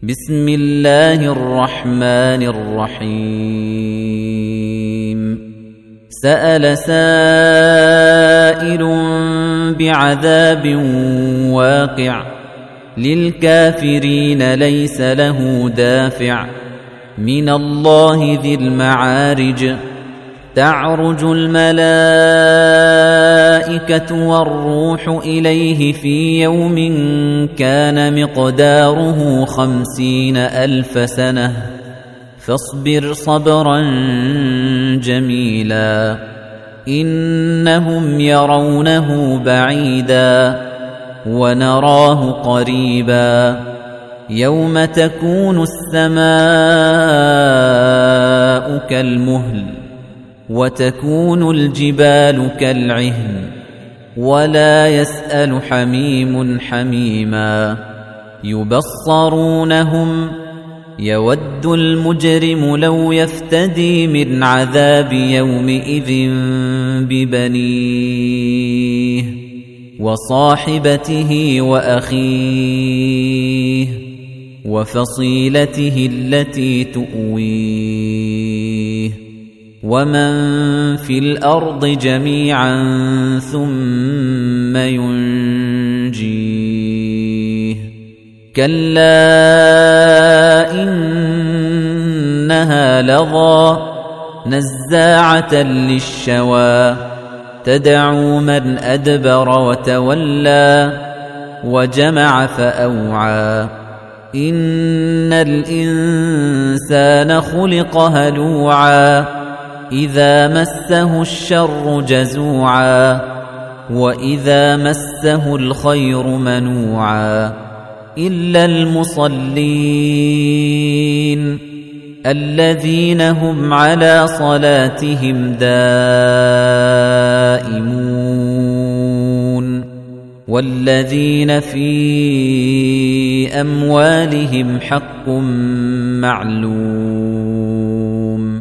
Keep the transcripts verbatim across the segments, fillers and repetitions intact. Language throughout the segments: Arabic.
بسم الله الرحمن الرحيم سأل سائل بعذاب واقع للكافرين ليس له دافع من الله ذي المعارج تعرج الملائكة والروح إليه في يوم كان مقداره خمسين ألف سنة فاصبر صبرا جميلا إنهم يرونه بعيدا ونراه قريبا يوم تكون السماء كالمهل وتكون الجبال كالعهن ولا يسأل حميم حميما يبصرونهم يود المجرم لو يفتدي من عذاب يومئذ ببنيه وصاحبته وأخيه وفصيلته التي تؤويه ومن في الأرض جميعا ثم ينجيه كلا إنها لظى نزاعة للشوى تدعو من أدبر وتولى وجمع فأوعى إن الإنسان خلق هلوعا إذا مسه الشر جزوعا وإذا مسه الخير منوعا إلا المصلين الذين هم على صلاتهم دائمون والذين في أموالهم حق معلوم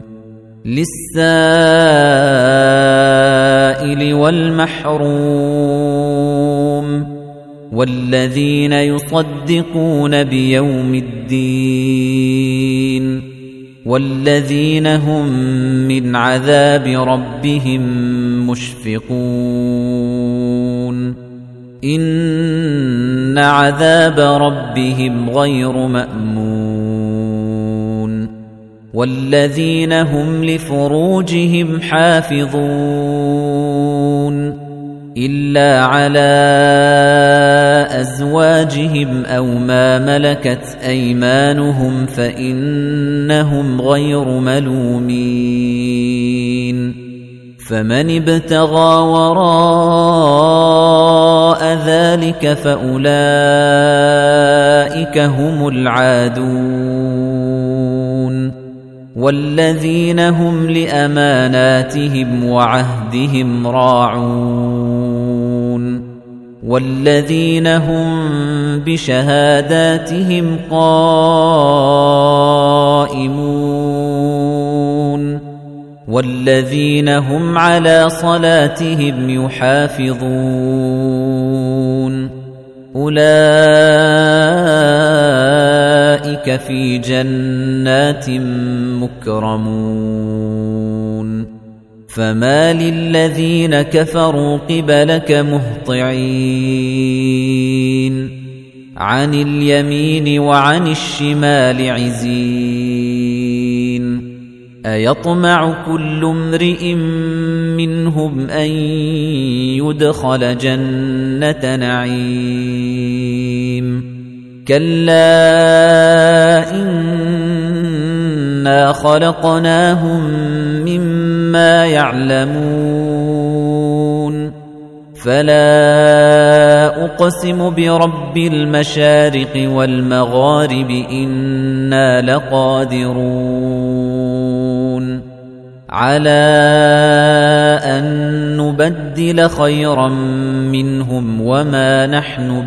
للسائل والمحروم والذين يصدقون بيوم الدين والذين هم من عذاب ربهم مشفقون إن عذاب ربهم غير مأمون والذين هم لفروجهم حافظون إلا على أزواجهم أو ما ملكت أيمانهم فإنهم غير ملومين فمن ابتغى وراء ذلك فأولئك هم العادون والذين هم لأماناتهم وعهدهم راعون والذين هم بشهاداتهم قائمون والذين هم على صلاتهم يحافظون أولئك في جنات مكرمون فما للذين كفروا قبلك مهطعين عن اليمين وعن الشمال عزين أيطمع كل امرئ منهم أن يدخل جنة نعيم كلا إنا خلقناهم مما يعلمون فلا أقسم برب المشارق والمغارب إنا لقادرون على أن نبدل خيرا منهم وما نحن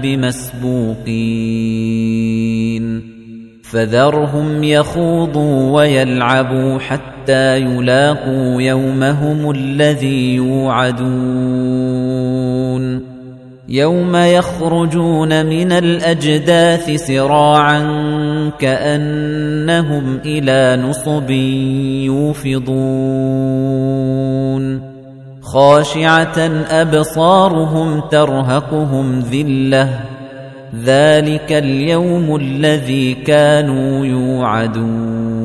بمسبوقين فذرهم يخوضوا ويلعبوا حتى يلاقوا يومهم الذي يوعدون يَوْمَ يَخْرُجُونَ مِنَ الْأَجْدَاثِ سِرَاعًا كَأَنَّهُمْ إِلَى نُصُبٍ يُوفِضُونَ خَاشِعَةً أَبْصَارُهُمْ تَرْهَقُهُمْ ذِلَّةٌ ذَلِكَ الْيَوْمُ الَّذِي كَانُوا يُوعَدُونَ